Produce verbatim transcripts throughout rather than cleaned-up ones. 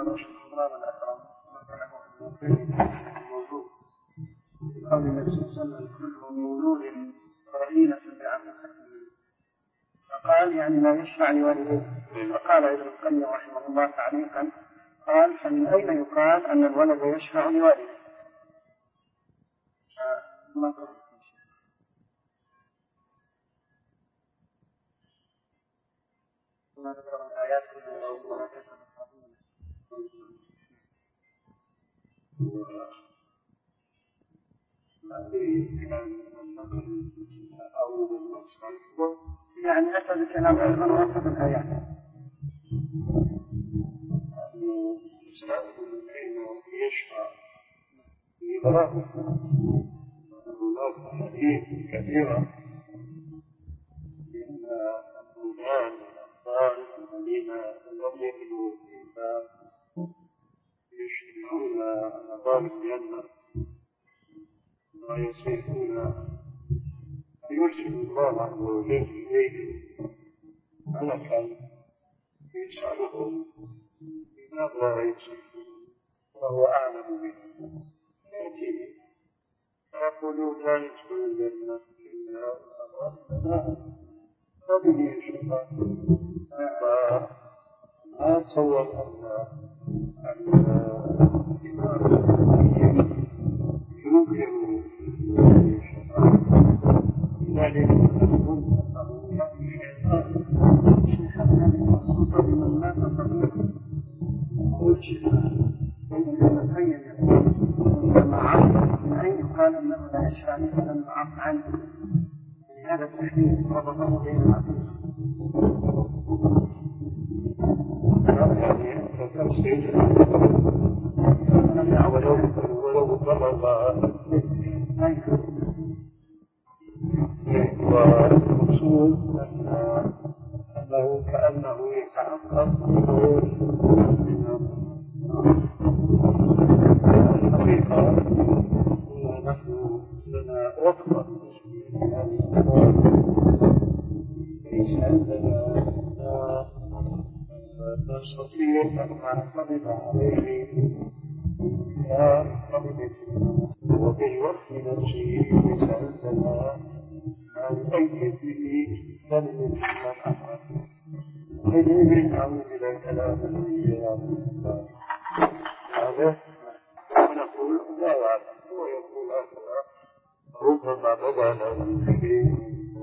الخضران الأكرم الموجود قول النبي صلى الله عليه وسلم كل مولود رهينة بعقل حكمه، فقال يعني لا يشفع لوالديه. فقال ابن القيم رحمه الله تعليقا قال فمن أين يقال أن الولد يشفع لوالده؟ ما ما ذكر الآيات ولا كسب الحظيمة يعني أتى بكلام أيضا وأتى بالآيات. يشفع هناك حديث كثيرة من البلدان والأطفال الذين لم يجدوا الإنسان يشترون نظام الجنة ويصيحون يرسل الله عز وجل إليهم ملكا يسألهم بماذا يصيحون وهو أعلم بهم، يأتي فيقولون لا يدخل الجنة إلا الله فبه يشفع. ما تصور أن الإمام ينكر الشفاعة، لذلك نقول أنه يأتي شيخ هذه مخصوصة بمن مات صغيرا والشفاعة فإن أين يقول المعاق من أين يقال أنه لا يشفع مثل المعاق عنه لهذا التحديد ربطه بين العقيدة. يعني تفسير ولو بلغ والمقصود أنه كأنه يتعقب الحقيقة نحن لنا وقفة ليس عندنا نستطيع أن نعتمد عليه وبالوقت نفسه ليس عندنا ما نؤيد به كلمة الإمام حين يريد نعود إلى كلام الإمام هذا ونقول لا يعلم هو يقول هكذا ربما بدا له شيء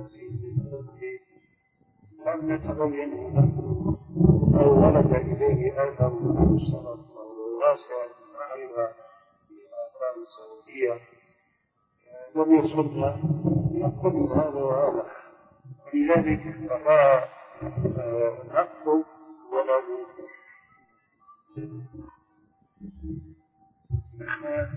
لم يتبين له أو ولد إليه أثر من الصلاة واسع معرفة بالآثار الصوتية لم يصلنا نقول هذا وهذا، ولذلك فلا نقل ولا ننكر.